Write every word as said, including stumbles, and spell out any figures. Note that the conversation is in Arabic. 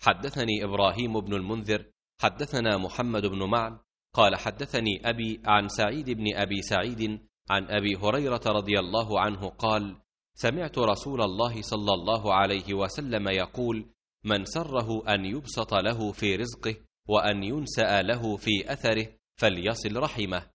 حدثني إبراهيم بن المنذر حدثنا محمد بن معن قال حدثني أبي عن سعيد بن أبي سعيد عن أبي هريرة رضي الله عنه قال: سمعت رسول الله صلى الله عليه وسلم يقول: من سره أن يبسط له في رزقه وأن ينسأ له في أثره فليصل رحمه.